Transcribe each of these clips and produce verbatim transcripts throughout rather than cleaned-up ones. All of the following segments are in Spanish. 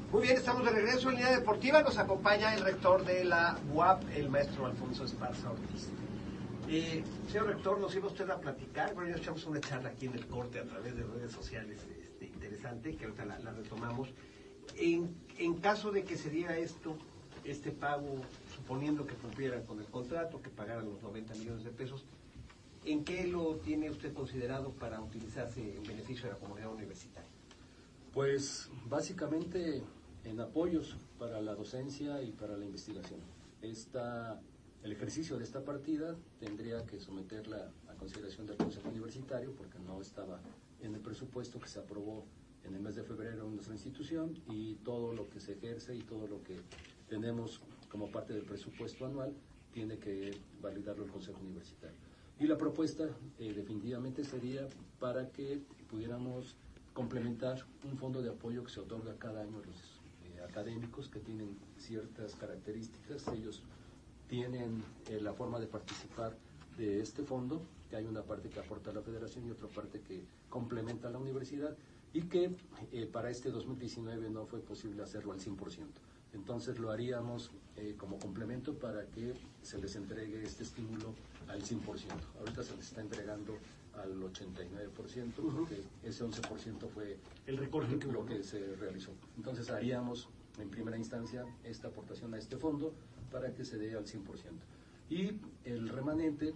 Muy bien, estamos de regreso en Línea Deportiva. Nos acompaña el rector de la U A P, el maestro Alfonso Esparza Ortiz. Eh, señor rector, nos iba usted a platicar. Bueno, ya echamos una charla aquí en el corte a través de redes sociales este, interesante, que ahorita la, la retomamos. En, en caso de que se diera esto, este pago, suponiendo que cumplieran con el contrato, que pagaran los noventa millones de pesos, ¿en qué lo tiene usted considerado para utilizarse en beneficio de la comunidad universitaria? Pues básicamente en apoyos para la docencia y para la investigación. Esta, el ejercicio de esta partida tendría que someterla a consideración del Consejo Universitario porque no estaba en el presupuesto que se aprobó en el mes de febrero en nuestra institución, y todo lo que se ejerce y todo lo que tenemos como parte del presupuesto anual tiene que validarlo el Consejo Universitario. Y la propuesta eh, definitivamente sería para que pudiéramos complementar un fondo de apoyo que se otorga cada año a los eh, académicos que tienen ciertas características. Ellos tienen eh, la forma de participar de este fondo, que hay una parte que aporta a la federación y otra parte que complementa a la universidad, y que eh, para este dos mil diecinueve no fue posible hacerlo al cien por ciento. Entonces lo haríamos eh, como complemento para que se les entregue este estímulo al cien por ciento. Ahorita se les está entregando al ochenta y nueve por ciento, porque ese once por ciento fue el recorte que lo que se realizó. Entonces haríamos en primera instancia esta aportación a este fondo para que se dé al cien por ciento. Y el remanente,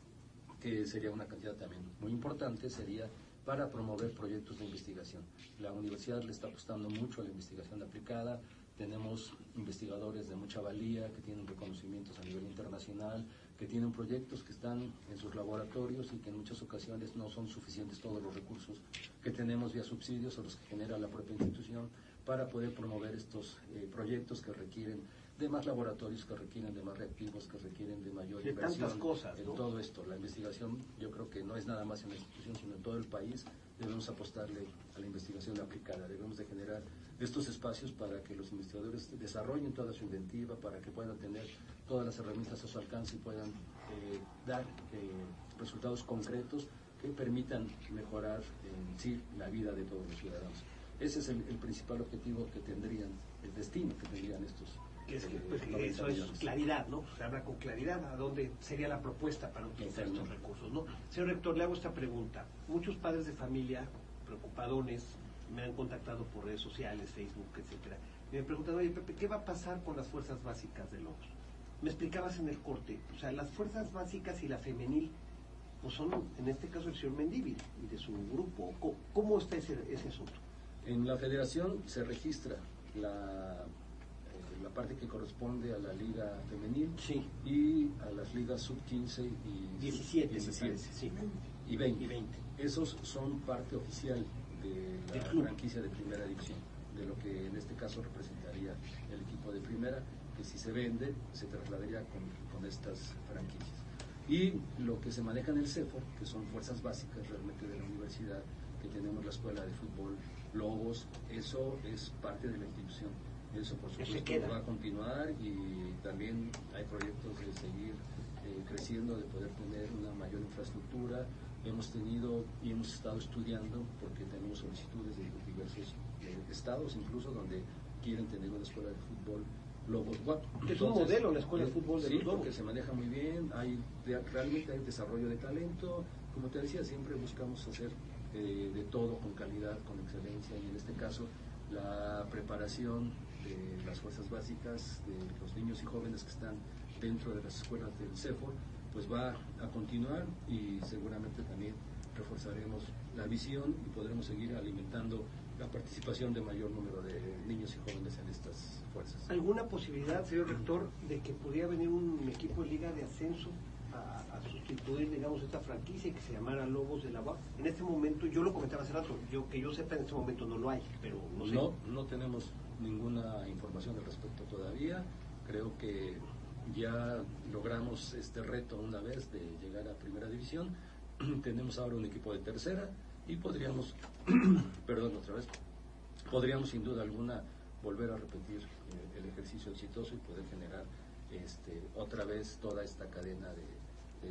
que sería una cantidad también muy importante, sería para promover proyectos de investigación. La universidad le está apostando mucho a la investigación aplicada. Tenemos investigadores de mucha valía que tienen reconocimientos a nivel internacional, que tienen proyectos que están en sus laboratorios y que en muchas ocasiones no son suficientes todos los recursos que tenemos vía subsidios o los que genera la propia institución para poder promover estos eh, proyectos que requieren de más laboratorios, que requieren de más reactivos, que requieren de mayor de inversión. Tantas cosas, ¿no? En todo esto, la investigación, yo creo que no es nada más en la institución, sino en todo el país. Debemos apostarle a la investigación aplicada, debemos de generar estos espacios para que los investigadores desarrollen toda su inventiva, para que puedan tener todas las herramientas a su alcance y puedan eh, dar eh, resultados concretos que permitan mejorar en sí la vida de todos los ciudadanos. Ese es el, el principal objetivo que tendrían, el destino que tendrían estos. Es que, pues, eso es claridad, ¿no? Se habla con claridad a dónde sería la propuesta para utilizar estos recursos, ¿no? Señor rector, le hago esta pregunta. Muchos padres de familia, preocupadones, me han contactado por redes sociales, Facebook, etcétera. Me han preguntado, oye, Pepe, ¿qué va a pasar con las fuerzas básicas de Lobos? Me explicabas en el corte, o sea, las fuerzas básicas y la femenil, pues son, en este caso, el señor Mendívil y de su grupo. ¿Cómo, cómo está ese, ese asunto? En la federación se registra la... la parte que corresponde a la liga femenil, sí, y a las ligas sub quince y diecisiete, diecisiete sí, y veinte. y veinte. Esos son parte oficial de la franquicia de primera división, de lo que en este caso representaría el equipo de primera, que si se vende se trasladaría con, con estas franquicias. Y lo que se maneja en el CEFOR, que son fuerzas básicas realmente de la universidad, que tenemos la escuela de fútbol Lobos, eso es parte de la institución. Eso por supuesto va a continuar, y también hay proyectos de seguir eh, creciendo, de poder tener una mayor infraestructura. Hemos tenido y hemos estado estudiando, porque tenemos solicitudes de diversos eh, estados, incluso donde quieren tener una escuela de fútbol Lobos Guap. Es un modelo la escuela de fútbol de sí, los Lobos. porque se maneja muy bien, hay realmente hay desarrollo de talento. Como te decía, siempre buscamos hacer eh, de todo con calidad, con excelencia, y en este caso la preparación de las fuerzas básicas, de los niños y jóvenes que están dentro de las escuelas del CEFOR, pues va a continuar, y seguramente también reforzaremos la visión y podremos seguir alimentando la participación de mayor número de niños y jóvenes en estas fuerzas. ¿Alguna posibilidad, señor rector, de que pudiera venir un equipo de liga de ascenso a, a sustituir, digamos, esta franquicia y que se llamara Lobos de la U A P? En este momento, yo lo comentaba hace rato, yo que yo sepa en este momento no lo hay, pero no sé. No, no tenemos ninguna información al respecto todavía. Creo que ya logramos este reto una vez de llegar a primera división. Tenemos ahora un equipo de tercera y podríamos, perdón, otra vez, podríamos sin duda alguna volver a repetir eh, el ejercicio exitoso y poder generar este, otra vez toda esta cadena de,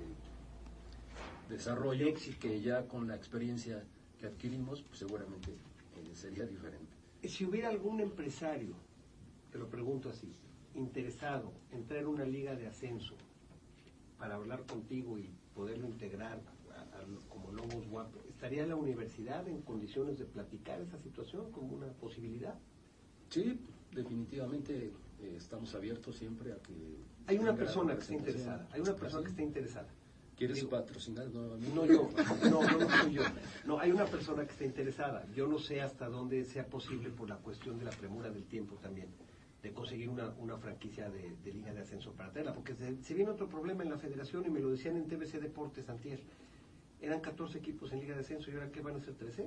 de desarrollo, que ya con la experiencia que adquirimos, pues seguramente eh, sería diferente. Si hubiera algún empresario, te lo pregunto así, interesado en traer una liga de ascenso para hablar contigo y poderlo integrar a, a, como Lobos W A P, ¿estaría la universidad en condiciones de platicar esa situación como una posibilidad? Sí, definitivamente eh, estamos abiertos siempre a que... Hay una persona que está interesada, hay una persona que está interesada. ¿Quieres Digo, patrocinar nuevamente? No yo, no, no, no soy yo. No, hay una persona que está interesada. Yo no sé hasta dónde sea posible por la cuestión de la premura del tiempo también, de conseguir una, una franquicia de, de liga de ascenso para traerla, porque se, se viene otro problema en la federación y me lo decían en T V C Deportes antier. Eran catorce equipos en liga de ascenso y ahora ¿qué van a ser? ¿trece?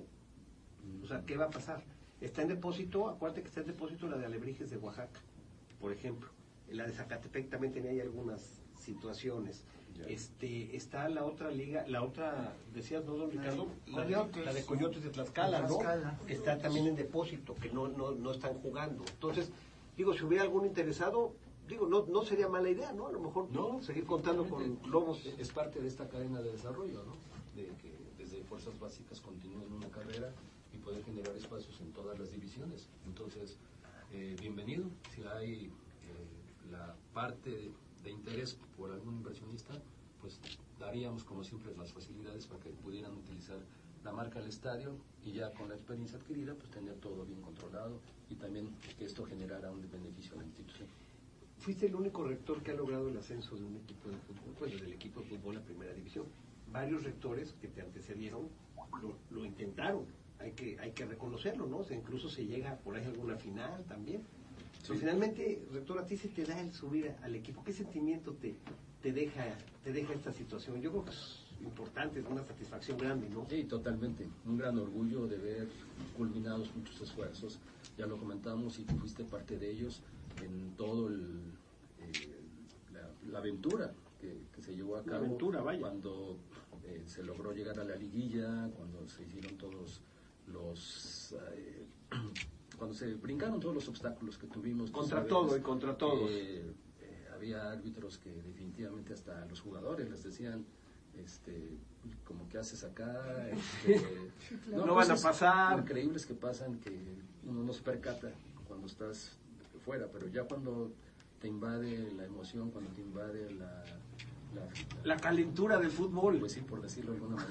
O sea, ¿qué va a pasar? Está en depósito, acuérdate que está en depósito la de Alebrijes de Oaxaca, por ejemplo. En la de Zacatepec también tenía ahí algunas situaciones. Este, está la otra liga, la otra, decías, ¿no, don Ricardo? La de, la de Coyotes de Tlaxcala, ¿no? Tlaxcala. Que está también en depósito, que no, no, no están jugando. Entonces, digo, si hubiera algún interesado, digo, no, no sería mala idea, ¿no? A lo mejor No, seguir contando con Lobos. Es parte de esta cadena de desarrollo, ¿no? De que desde fuerzas básicas continúen una carrera y poder generar espacios en todas las divisiones. Entonces, eh, bienvenido. Si hay eh, la parte de, de interés por algún inversionista, pues daríamos como siempre las facilidades para que pudieran utilizar la marca del estadio y ya con la experiencia adquirida pues tener todo bien controlado y también que esto generara un beneficio a la institución. Fuiste el único rector que ha logrado el ascenso de un equipo de fútbol, pues del equipo de fútbol a primera división. Varios rectores que te antecedieron lo, lo intentaron, hay que, hay que reconocerlo, ¿no? O sea, incluso se llega por ahí a alguna final también. Sí. Pero finalmente, rector, a ti se te da el subir al equipo. ¿Qué sentimiento te, te, deja, te deja esta situación? Yo creo que es importante, es una satisfacción grande, ¿no? Sí, totalmente. Un gran orgullo de ver culminados muchos esfuerzos. Ya lo comentamos y tú fuiste parte de ellos en todo el, eh, la, la aventura que, que se llevó a cabo. La aventura, vaya. Cuando eh, se logró llegar a la liguilla, cuando se hicieron todos los... Eh, cuando se brincaron todos los obstáculos que tuvimos. Contra sabes, todo y contra todos. Eh, eh, había árbitros que definitivamente hasta los jugadores les decían, este, como que haces acá, este, no, no van a pasar. Increíbles que pasan que uno no se percata cuando estás fuera, pero ya cuando te invade la emoción, cuando te invade la... La, la calentura del fútbol. Pues sí, por decirlo de alguna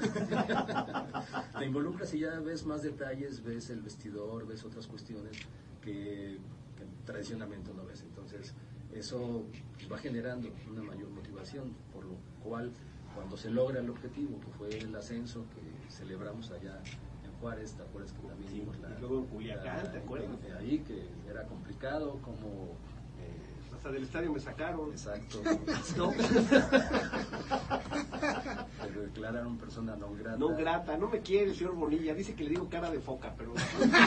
manera. Te involucras y ya ves más detalles, ves el vestidor, ves otras cuestiones que, que tradicionalmente no ves. Entonces, eso va generando una mayor motivación, por lo cual, cuando se logra el objetivo, que fue el ascenso que celebramos allá en Juárez, ¿te acuerdas que también sí, vimos la... y luego en Culiacán, ¿te acuerdas? De ahí, que era complicado, como... Hasta del estadio me sacaron. Exacto. No. Pero declararon persona non grata. No grata, no me quiere el señor Bonilla, dice que le digo cara de foca, pero...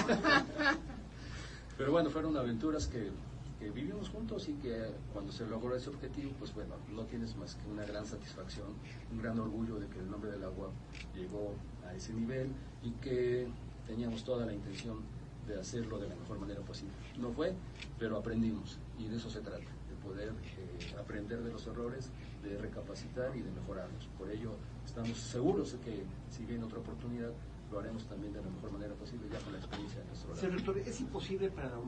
Pero bueno, fueron aventuras que, que vivimos juntos y que cuando se logró ese objetivo, pues bueno, no tienes más que una gran satisfacción, un gran orgullo de que el nombre del agua llegó a ese nivel y que teníamos toda la intención de hacerlo de la mejor manera posible. No fue, pero aprendimos y de eso se trata, de poder eh, aprender de los errores, de recapacitar y de mejorarlos. Por ello estamos seguros de que si viene otra oportunidad lo haremos también de la mejor manera posible ya con la experiencia de nuestro lado. Señor rector, es imposible para la